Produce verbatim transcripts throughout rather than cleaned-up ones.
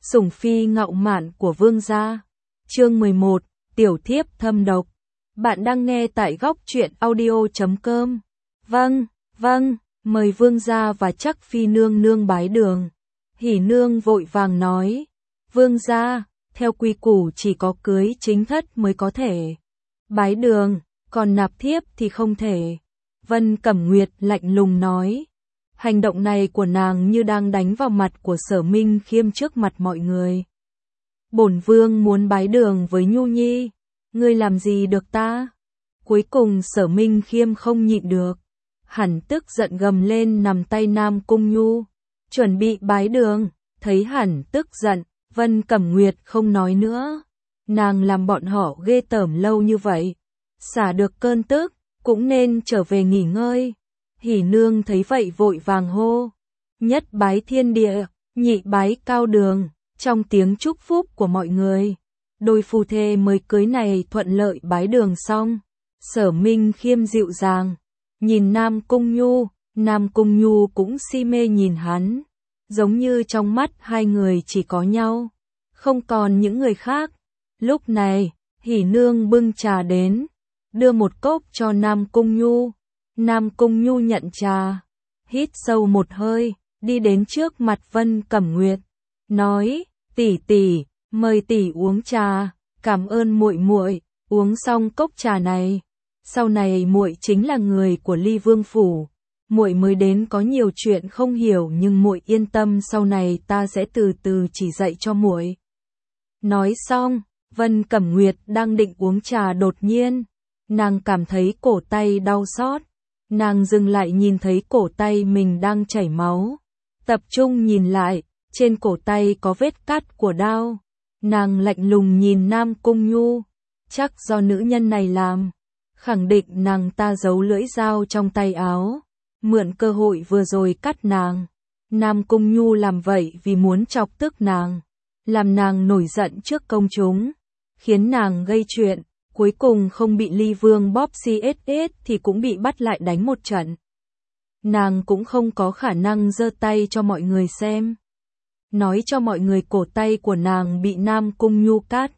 Sủng phi ngạo mạn của vương gia. Chương mười một, tiểu thiếp thâm độc. Bạn đang nghe tại góc truyện audio chấm com. Vâng, vâng, mời vương gia và chắc phi nương nương bái đường. Hỉ nương vội vàng nói. Vương gia, theo quy củ chỉ có cưới chính thất mới có thể bái đường, còn nạp thiếp thì không thể. Vân Cẩm Nguyệt lạnh lùng nói. Hành động này của nàng như đang đánh vào mặt của Sở Minh Khiêm trước mặt mọi người. Bổn vương muốn bái đường với Nhu Nhi, ngươi làm gì được ta? Cuối cùng Sở Minh Khiêm không nhịn được, hắn tức giận gầm lên nằm tay Nam Cung Nhu, chuẩn bị bái đường. Thấy hắn tức giận, Vân Cẩm Nguyệt không nói nữa. Nàng làm bọn họ ghê tởm lâu như vậy, xả được cơn tức, cũng nên trở về nghỉ ngơi. Hỉ nương thấy vậy vội vàng hô. Nhất bái thiên địa, nhị bái cao đường. Trong tiếng chúc phúc của mọi người, đôi phu thê mới cưới này thuận lợi bái đường xong. Sở Minh Khiêm dịu dàng nhìn Nam Cung Nhu, Nam Cung Nhu cũng si mê nhìn hắn, giống như trong mắt hai người chỉ có nhau, không còn những người khác. Lúc này, Hỉ nương bưng trà đến, đưa một cốc cho Nam Cung Nhu. Nam Cung Nhu nhận trà, hít sâu một hơi, đi đến trước mặt Vân Cẩm Nguyệt, nói: "Tỷ tỷ, mời tỷ uống trà, cảm ơn muội muội." Uống xong cốc trà này, sau này muội chính là người của Ly Vương phủ. Muội mới đến có nhiều chuyện không hiểu, nhưng muội yên tâm, sau này ta sẽ từ từ chỉ dạy cho muội. Nói xong, Vân Cẩm Nguyệt đang định uống trà, đột nhiên nàng cảm thấy cổ tay đau xót. Nàng dừng lại, nhìn thấy cổ tay mình đang chảy máu, tập trung nhìn lại, trên cổ tay có vết cắt của đao. Nàng lạnh lùng nhìn Nam Cung Nhu, chắc do nữ nhân này làm, khẳng định nàng ta giấu lưỡi dao trong tay áo, mượn cơ hội vừa rồi cắt nàng. Nam Cung Nhu làm vậy vì muốn chọc tức nàng, làm nàng nổi giận trước công chúng, khiến nàng gây chuyện. Cuối cùng không bị Ly Vương bóp xê ét ét thì cũng bị bắt lại đánh một trận. Nàng cũng không có khả năng giơ tay cho mọi người xem, nói cho mọi người cổ tay của nàng bị Nam Cung Nhu cắt.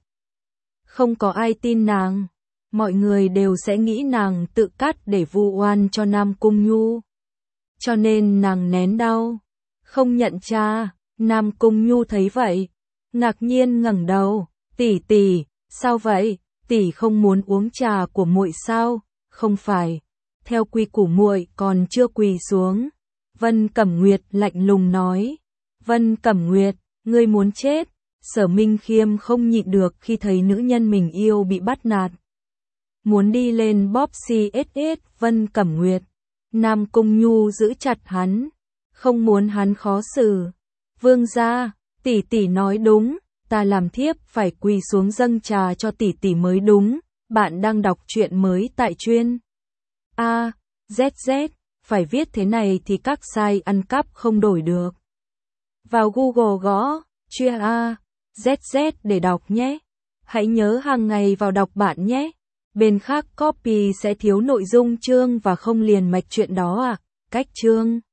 Không có ai tin nàng, mọi người đều sẽ nghĩ nàng tự cắt để vu oan cho Nam Cung Nhu. Cho nên nàng nén đau, không nhận tra. Nam Cung Nhu thấy vậy, ngạc nhiên ngẩng đầu. "Tỷ tỷ, sao vậy? Tỷ không muốn uống trà của muội sao?" "Không phải, theo quy củ muội còn chưa quỳ xuống." Vân Cẩm Nguyệt lạnh lùng nói. "Vân Cẩm Nguyệt, ngươi muốn chết." Sở Minh Khiêm không nhịn được khi thấy nữ nhân mình yêu bị bắt nạt, muốn đi lên bóp xê ét ét Vân Cẩm Nguyệt. Nam Cung Nhu giữ chặt hắn, không muốn hắn khó xử. "Vương gia, tỷ tỷ nói đúng, ta làm thiếp phải quỳ xuống dâng trà cho tỷ tỷ mới đúng." Bạn đang đọc truyện mới tại chuyên A Z Z, phải viết thế này thì các site ăn cắp không đổi được. Vào Google gõ chuyên A Z Z để đọc nhé. Hãy nhớ hàng ngày vào đọc bạn nhé. Bên khác copy sẽ thiếu nội dung chương và không liền mạch chuyện đó à. Cách chương